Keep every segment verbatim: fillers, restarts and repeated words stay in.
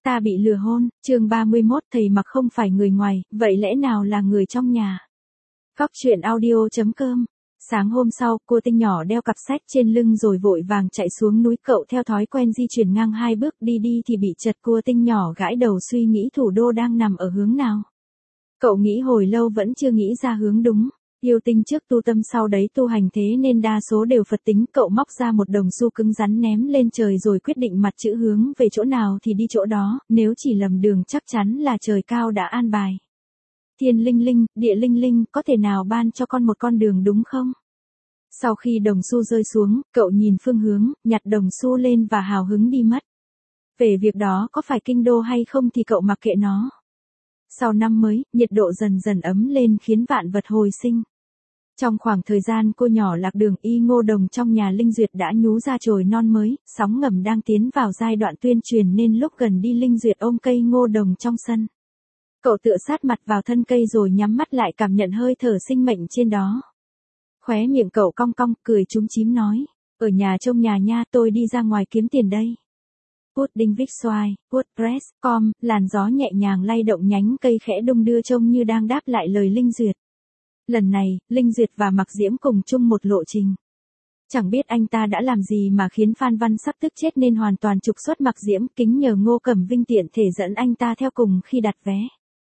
Ta bị lừa hôn, chương ba mươi mốt thầy Mặc không phải người ngoài, vậy lẽ nào là người trong nhà? Góc truyện audio chấm com. Sáng hôm sau, cô Tinh nhỏ đeo cặp sách trên lưng rồi vội vàng chạy xuống núi. Cậu theo thói quen di chuyển ngang hai bước, đi đi thì bị chật. Cô Tinh nhỏ gãi đầu suy nghĩ thủ đô đang nằm ở hướng nào. Cậu nghĩ hồi lâu vẫn chưa nghĩ ra hướng đúng. Yêu tinh trước tu tâm sau đấy tu hành, thế nên đa số đều Phật tính. Cậu móc ra một đồng xu cứng rắn ném lên trời rồi quyết định mặt chữ hướng về chỗ nào thì đi chỗ đó, nếu chỉ lầm đường chắc chắn là trời cao đã an bài. Thiên linh linh, địa linh linh, có thể nào ban cho con một con đường đúng không? Sau khi đồng xu rơi xuống, cậu nhìn phương hướng, nhặt đồng xu lên và hào hứng đi mất. Về việc đó có phải kinh đô hay không thì cậu mặc kệ nó. Sau năm mới, nhiệt độ dần dần ấm lên khiến vạn vật hồi sinh. Trong khoảng thời gian cô nhỏ lạc đường, y ngô đồng trong nhà Linh Duyệt đã nhú ra chồi non mới, sóng ngầm đang tiến vào giai đoạn tuyên truyền nên lúc gần đi Linh Duyệt ôm cây ngô đồng trong sân. Cậu tựa sát mặt vào thân cây rồi nhắm mắt lại cảm nhận hơi thở sinh mệnh trên đó. Khóe miệng cậu cong cong, cười chúm chím nói, ở nhà trông nhà nha, tôi đi ra ngoài kiếm tiền đây. Pudding Vixoy, WordPress chấm com, làn gió nhẹ nhàng lay động nhánh cây khẽ đung đưa trông như đang đáp lại lời Linh Duyệt. Lần này, Linh Duyệt và Mặc Diễm cùng chung một lộ trình. Chẳng biết anh ta đã làm gì mà khiến Phan Văn sắp tức chết nên hoàn toàn trục xuất Mặc Diễm, kính nhờ Ngô Cẩm Vinh tiện thể dẫn anh ta theo cùng khi đặt vé.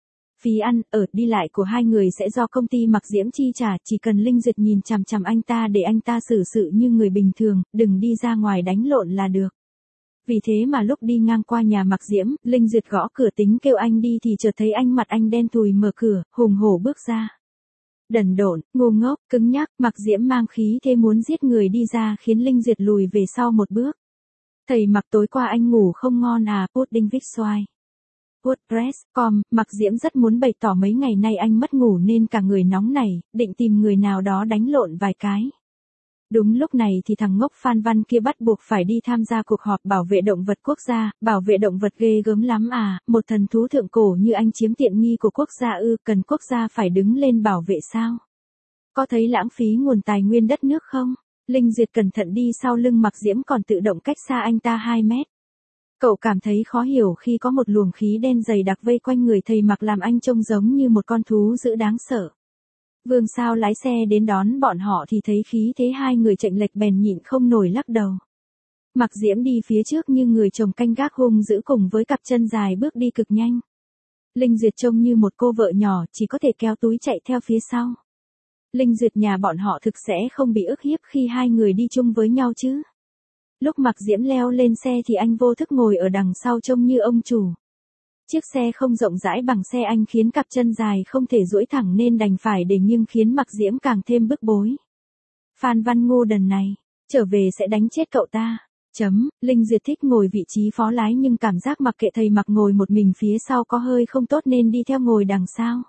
Phí ăn, ở, đi lại của hai người sẽ do công ty Mặc Diễm chi trả, chỉ cần Linh Duyệt nhìn chằm chằm anh ta để anh ta xử sự như người bình thường, đừng đi ra ngoài đánh lộn là được. Vì thế mà lúc đi ngang qua nhà Mặc Diễm, Linh Duyệt gõ cửa tính kêu anh đi thì chợt thấy anh mặt anh đen thùi mở cửa, hùng hổ bước ra. Đần độn, ngu ngốc, cứng nhắc, Mặc Diễm mang khí thế muốn giết người đi ra khiến Linh Duyệt lùi về sau một bước. Thầy Mặc, tối qua anh ngủ không ngon à? Pudding Vixoy, WordPress chấm com, Mặc Diễm rất muốn bày tỏ mấy ngày nay anh mất ngủ nên cả người nóng nảy, định tìm người nào đó đánh lộn vài cái. Đúng lúc này thì thằng ngốc Phan Văn kia bắt buộc phải đi tham gia cuộc họp bảo vệ động vật quốc gia. Bảo vệ động vật ghê gớm lắm à, một thần thú thượng cổ như anh chiếm tiện nghi của quốc gia ư? Cần quốc gia phải đứng lên bảo vệ sao? Có thấy lãng phí nguồn tài nguyên đất nước không? Linh Duyệt cẩn thận đi sau lưng Mặc Diễm còn tự động cách xa anh ta hai mét. Cậu cảm thấy khó hiểu khi có một luồng khí đen dày đặc vây quanh người thầy Mặc làm anh trông giống như một con thú dữ đáng sợ. Vương Sao lái xe đến đón bọn họ thì thấy khí thế hai người chệnh lệch bèn nhịn không nổi lắc đầu. Mặc Diễm đi phía trước như người chồng canh gác hung dữ cùng với cặp chân dài bước đi cực nhanh. Linh Duyệt trông như một cô vợ nhỏ chỉ có thể kéo túi chạy theo phía sau. Linh Duyệt nhà bọn họ thực sẽ không bị ức hiếp khi hai người đi chung với nhau chứ. Lúc Mặc Diễm leo lên xe thì anh vô thức ngồi ở đằng sau trông như ông chủ. Chiếc xe không rộng rãi bằng xe anh khiến cặp chân dài không thể duỗi thẳng nên đành phải để nghiêng khiến Mặc Diễm càng thêm bức bối. Phan Văn ngu đần này, trở về sẽ đánh chết cậu ta. Chấm, Linh Duyệt thích ngồi vị trí phó lái nhưng cảm giác mặc kệ thầy Mặc ngồi một mình phía sau có hơi không tốt nên đi theo ngồi đằng sau.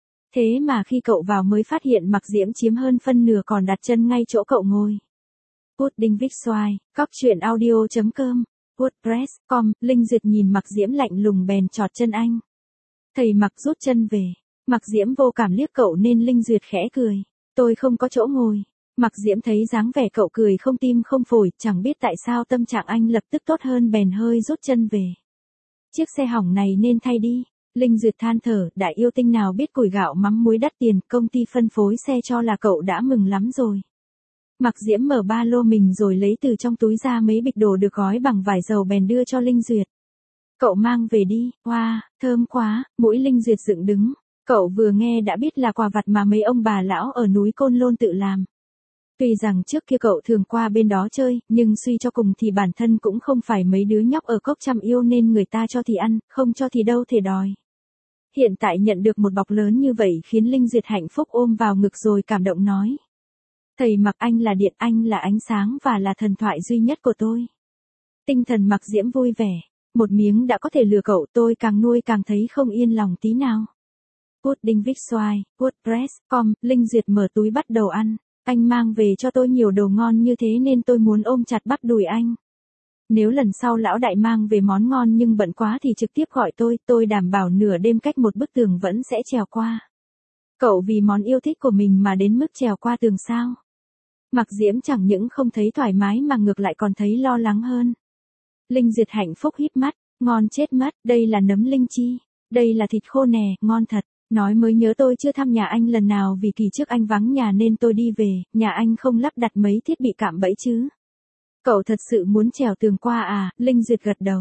Thế mà khi cậu vào mới phát hiện Mặc Diễm chiếm hơn phân nửa còn đặt chân ngay chỗ cậu ngồi. Pudding Vixoy, góc truyện audio chấm com, WordPress chấm com, Linh Duyệt nhìn Mặc Diễm lạnh lùng bèn chọt chân anh. Thầy Mặc rút chân về. Mặc Diễm vô cảm liếc cậu nên Linh Duyệt khẽ cười. Tôi không có chỗ ngồi. Mặc Diễm thấy dáng vẻ cậu cười không tim không phổi, chẳng biết tại sao tâm trạng anh lập tức tốt hơn bèn hơi rút chân về. Chiếc xe hỏng này nên thay đi. Linh Duyệt than thở, đại yêu tinh nào biết củi gạo mắm muối đắt tiền, công ty phân phối xe cho là cậu đã mừng lắm rồi. Mặc Diễm mở ba lô mình rồi lấy từ trong túi ra mấy bịch đồ được gói bằng vải dầu bèn đưa cho Linh Duyệt. Cậu mang về đi, wow, thơm quá, mũi Linh Duyệt dựng đứng. Cậu vừa nghe đã biết là quà vặt mà mấy ông bà lão ở núi Côn Lôn tự làm. Tuy rằng trước kia cậu thường qua bên đó chơi, nhưng suy cho cùng thì bản thân cũng không phải mấy đứa nhóc ở cốc chăm yêu nên người ta cho thì ăn, không cho thì đâu thể đòi. Hiện tại nhận được một bọc lớn như vậy khiến Linh Duyệt hạnh phúc ôm vào ngực rồi cảm động nói. Thầy Mặc, anh là điện, anh là ánh sáng và là thần thoại duy nhất của tôi. Tinh thần Mặc Diễm vui vẻ. Một miếng đã có thể lừa cậu, tôi càng nuôi càng thấy không yên lòng tí nào. Pudding Vixoy, WordPress chấm com, Linh Duyệt mở túi bắt đầu ăn. Anh mang về cho tôi nhiều đồ ngon như thế nên tôi muốn ôm chặt bắp đùi anh. Nếu lần sau lão đại mang về món ngon nhưng bận quá thì trực tiếp gọi tôi, tôi đảm bảo nửa đêm cách một bức tường vẫn sẽ trèo qua. Cậu vì món yêu thích của mình mà đến mức trèo qua tường sao? Mặc Diễm chẳng những không thấy thoải mái mà ngược lại còn thấy lo lắng hơn. Linh Duyệt hạnh phúc híp mắt, Ngon chết mất, đây là nấm linh chi. Đây là thịt khô nè, ngon thật. Nói mới nhớ tôi chưa thăm nhà anh lần nào vì kỳ trước anh vắng nhà nên tôi đi về, nhà anh không lắp đặt mấy thiết bị cạm bẫy chứ. Cậu thật sự muốn trèo tường qua à, Linh Duyệt gật đầu.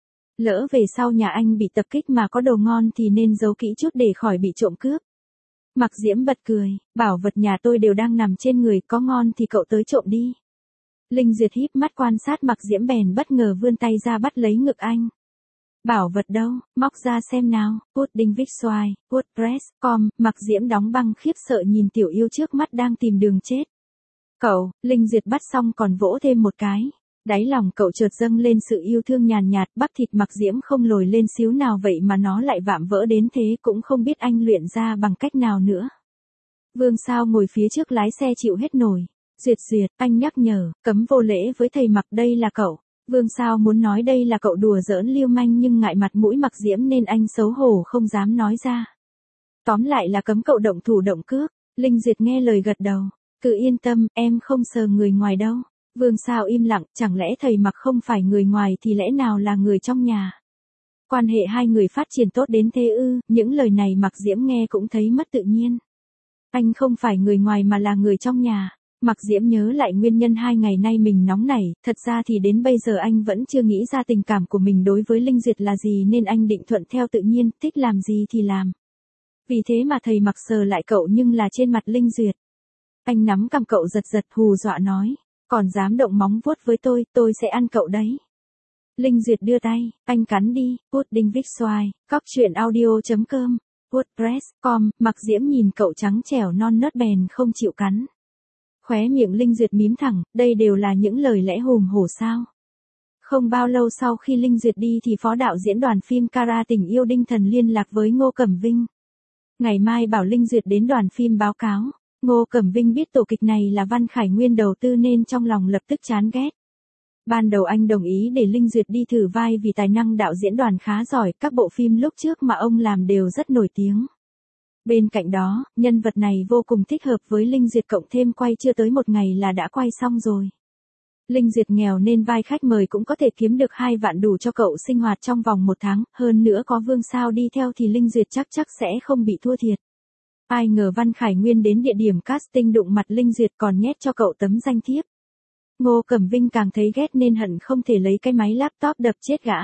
Lỡ về sau nhà anh bị tập kích mà có đồ ngon thì nên giấu kỹ chút để khỏi bị trộm cướp. Mặc Diễm bật cười, bảo vật nhà tôi đều đang nằm trên người, có ngon thì cậu tới trộm đi. Linh Duyệt híp mắt quan sát Mặc Diễm bèn bất ngờ vươn tay ra bắt lấy ngực anh. Bảo vật đâu, móc ra xem nào, Pudding Vixoy, WordPress chấm com, Mặc Diễm đóng băng khiếp sợ nhìn tiểu yêu trước mắt đang tìm đường chết. Cậu, Linh Duyệt bắt xong còn vỗ thêm một cái. Đáy lòng cậu chợt dâng lên sự yêu thương nhàn nhạt, bắp thịt Mặc Diễm không lồi lên xíu nào vậy mà nó lại vạm vỡ đến thế, cũng không biết anh luyện ra bằng cách nào nữa. Vương Sao ngồi phía trước lái xe chịu hết nổi. Duyệt Duyệt, anh nhắc nhở, cấm vô lễ với thầy Mặc, đây là cậu. Vương Sao muốn nói đây là cậu đùa giỡn lưu manh nhưng ngại mặt mũi Mặc Diễm nên anh xấu hổ không dám nói ra. Tóm lại là cấm cậu động thủ động cước. Linh Duyệt nghe lời gật đầu. Cứ yên tâm, em không sờ người ngoài đâu. Vương Sao im lặng, chẳng lẽ thầy Mặc không phải người ngoài thì lẽ nào là người trong nhà. Quan hệ hai người phát triển tốt đến thế ư, những lời này Mặc Diễm nghe cũng thấy mất tự nhiên. Anh không phải người ngoài mà là người trong nhà. Mặc Diễm nhớ lại nguyên nhân hai ngày nay mình nóng nảy, thật ra thì đến bây giờ anh vẫn chưa nghĩ ra tình cảm của mình đối với Linh Duyệt là gì nên anh định thuận theo tự nhiên, thích làm gì thì làm. Vì thế mà thầy Mặc sờ lại cậu nhưng là trên mặt Linh Duyệt. Anh nắm cằm cậu giật giật hù dọa nói, còn dám động móng vuốt với tôi, tôi sẽ ăn cậu đấy. Linh Duyệt đưa tay, anh cắn đi, Pudding Vixoy, cóc truyện audio chấm com, WordPress chấm com, Mặc Diễm nhìn cậu trắng trẻo non nớt bèn không chịu cắn. Khóe miệng Linh Duyệt mím thẳng, đây đều là những lời lẽ hùng hổ sao. Không bao lâu sau khi Linh Duyệt đi thì phó đạo diễn đoàn phim Cara Tình Yêu Đinh Thần liên lạc với Ngô Cẩm Vinh. Ngày mai bảo Linh Duyệt đến đoàn phim báo cáo. Ngô Cẩm Vinh biết tổ kịch này là Văn Khải Nguyên đầu tư nên trong lòng lập tức chán ghét. Ban đầu anh đồng ý để Linh Duyệt đi thử vai vì tài năng đạo diễn đoàn khá giỏi, các bộ phim lúc trước mà ông làm đều rất nổi tiếng. Bên cạnh đó, nhân vật này vô cùng thích hợp với Linh Duyệt cộng thêm quay chưa tới một ngày là đã quay xong rồi. Linh Duyệt nghèo nên vai khách mời cũng có thể kiếm được hai vạn đủ cho cậu sinh hoạt trong vòng một tháng, hơn nữa có Vương Sao đi theo thì Linh Duyệt chắc chắc sẽ không bị thua thiệt. Ai ngờ Văn Khải Nguyên đến địa điểm casting đụng mặt Linh Duyệt còn nhét cho cậu tấm danh thiếp. Ngô Cẩm Vinh càng thấy ghét nên hận không thể lấy cái máy laptop đập chết gã.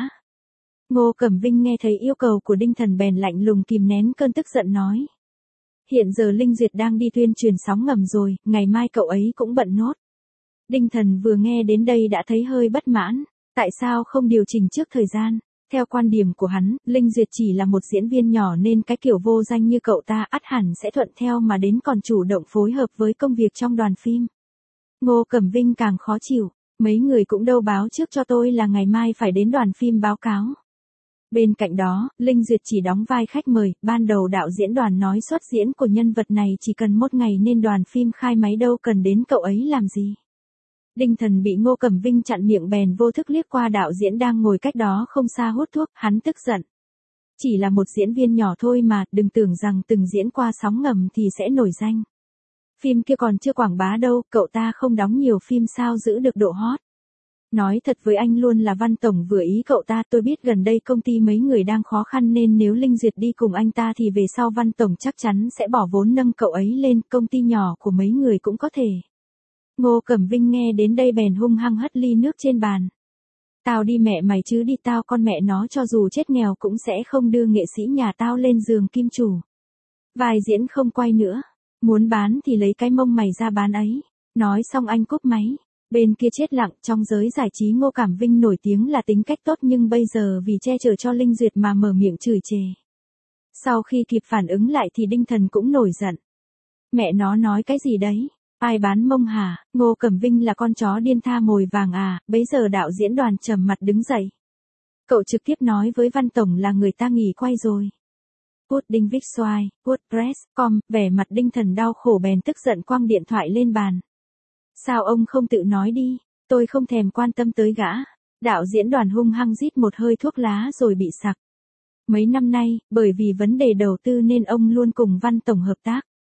Ngô Cẩm Vinh nghe thấy yêu cầu của Đinh Thần bèn lạnh lùng kìm nén cơn tức giận nói. Hiện giờ Linh Duyệt đang đi tuyên truyền sóng ngầm rồi, ngày mai cậu ấy cũng bận nốt. Đinh Thần vừa nghe đến đây đã thấy hơi bất mãn, tại sao không điều chỉnh trước thời gian? Theo quan điểm của hắn, Linh Duyệt chỉ là một diễn viên nhỏ nên cái kiểu vô danh như cậu ta ắt hẳn sẽ thuận theo mà đến còn chủ động phối hợp với công việc trong đoàn phim. Ngô Cẩm Vinh càng khó chịu, mấy người cũng đâu báo trước cho tôi là ngày mai phải đến đoàn phim báo cáo. Bên cạnh đó, Linh Duyệt chỉ đóng vai khách mời, ban đầu đạo diễn đoàn nói xuất diễn của nhân vật này chỉ cần một ngày nên đoàn phim khai máy đâu cần đến cậu ấy làm gì. Đinh Thần bị Ngô Cẩm Vinh chặn miệng bèn vô thức liếc qua đạo diễn đang ngồi cách đó không xa hút thuốc, hắn tức giận. Chỉ là một diễn viên nhỏ thôi mà, đừng tưởng rằng từng diễn qua sóng ngầm thì sẽ nổi danh. Phim kia còn chưa quảng bá đâu, cậu ta không đóng nhiều phim sao giữ được độ hot. Nói thật với anh luôn là Văn Tổng vừa ý cậu ta, tôi biết gần đây công ty mấy người đang khó khăn nên nếu Linh Duyệt đi cùng anh ta thì về sau Văn Tổng chắc chắn sẽ bỏ vốn nâng cậu ấy lên, công ty nhỏ của mấy người cũng có thể. Ngô Cẩm Vinh nghe đến đây bèn hung hăng hất ly nước trên bàn. Tao đi mẹ mày chứ đi, tao con mẹ nó cho dù chết nghèo cũng sẽ không đưa nghệ sĩ nhà tao lên giường kim chủ. Vai diễn không quay nữa, muốn bán thì lấy cái mông mày ra bán ấy. Nói xong anh cúp máy. Bên kia chết lặng, trong giới giải trí Ngô Cẩm Vinh nổi tiếng là tính cách tốt nhưng bây giờ vì che chở cho Linh Duyệt mà mở miệng chửi chề. Sau khi kịp phản ứng lại thì Đinh Thần cũng nổi giận. Mẹ nó nói cái gì đấy? Ai bán mông hả? Ngô Cẩm Vinh là con chó điên tha mồi vàng à? Bấy giờ đạo diễn đoàn trầm mặt đứng dậy. Cậu trực tiếp nói với Văn Tổng là người ta nghỉ quay rồi. Pudding Vixoy, WordPress chấm com, vẻ mặt Đinh Thần đau khổ bèn tức giận quăng điện thoại lên bàn. Sao ông không tự nói đi, tôi không thèm quan tâm tới gã. Đạo diễn đoàn hung hăng rít một hơi thuốc lá rồi bị sặc. Mấy năm nay, bởi vì vấn đề đầu tư nên ông luôn cùng Văn Tổng hợp tác.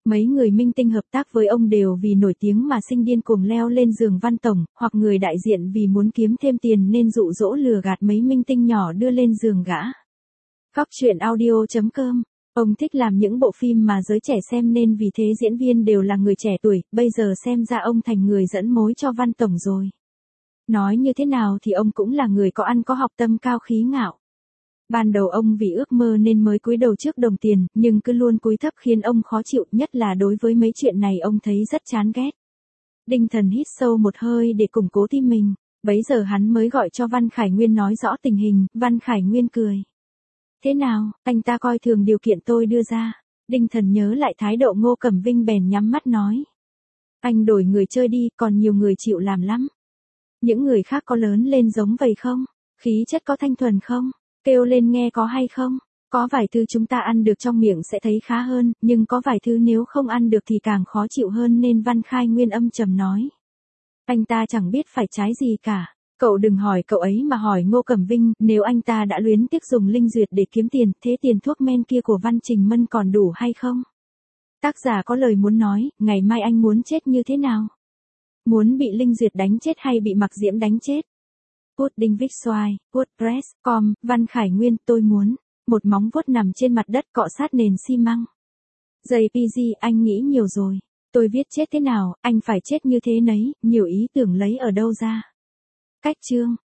Mấy người minh tinh hợp tác với ông đều vì nổi tiếng mà sinh điên cuồng leo lên giường Văn Tổng, hoặc người đại diện vì muốn kiếm thêm tiền nên dụ dỗ lừa gạt mấy minh tinh nhỏ đưa lên giường gã. Góc truyện audio chấm com. Ông thích làm những bộ phim mà giới trẻ xem nên vì thế diễn viên đều là người trẻ tuổi, bây giờ xem ra ông thành người dẫn mối cho Văn Tổng rồi. Nói như thế nào thì ông cũng là người có ăn có học, tâm cao khí ngạo. Ban đầu ông vì ước mơ nên mới cúi đầu trước đồng tiền, nhưng cứ luôn cúi thấp khiến ông khó chịu, nhất là đối với mấy chuyện này ông thấy rất chán ghét. Đinh Thần hít sâu một hơi để củng cố tim mình, bấy giờ hắn mới gọi cho Văn Khải Nguyên nói rõ tình hình. Văn Khải Nguyên cười. Thế nào, anh ta coi thường điều kiện tôi đưa ra? Đinh Thần nhớ lại thái độ Ngô Cẩm Vinh bèn nhắm mắt nói. Anh đổi người chơi đi, còn nhiều người chịu làm lắm. Những người khác có lớn lên giống vậy không? Khí chất có thanh thuần không? Kêu lên nghe có hay không? Có vài thứ chúng ta ăn được trong miệng sẽ thấy khá hơn, nhưng có vài thứ nếu không ăn được thì càng khó chịu hơn, nên Văn Khải Nguyên âm trầm nói. Anh ta chẳng biết phải trái gì cả. Cậu đừng hỏi cậu ấy mà hỏi Ngô Cẩm Vinh, nếu anh ta đã luyến tiếc dùng linh duyệt để kiếm tiền, thế tiền thuốc men kia của Văn Trình Mân còn đủ hay không? Tác giả có lời muốn nói, ngày mai anh muốn chết như thế nào? Muốn bị linh duyệt đánh chết hay bị Mặc Diễm đánh chết? Pudding Vixoai, WordPress chấm com, Văn Khải Nguyên, tôi muốn một móng vuốt nằm trên mặt đất cọ sát nền xi măng. gi pê giê, anh nghĩ nhiều rồi. Tôi viết chết thế nào, anh phải chết như thế nấy, nhiều ý tưởng lấy ở đâu ra? Cách chương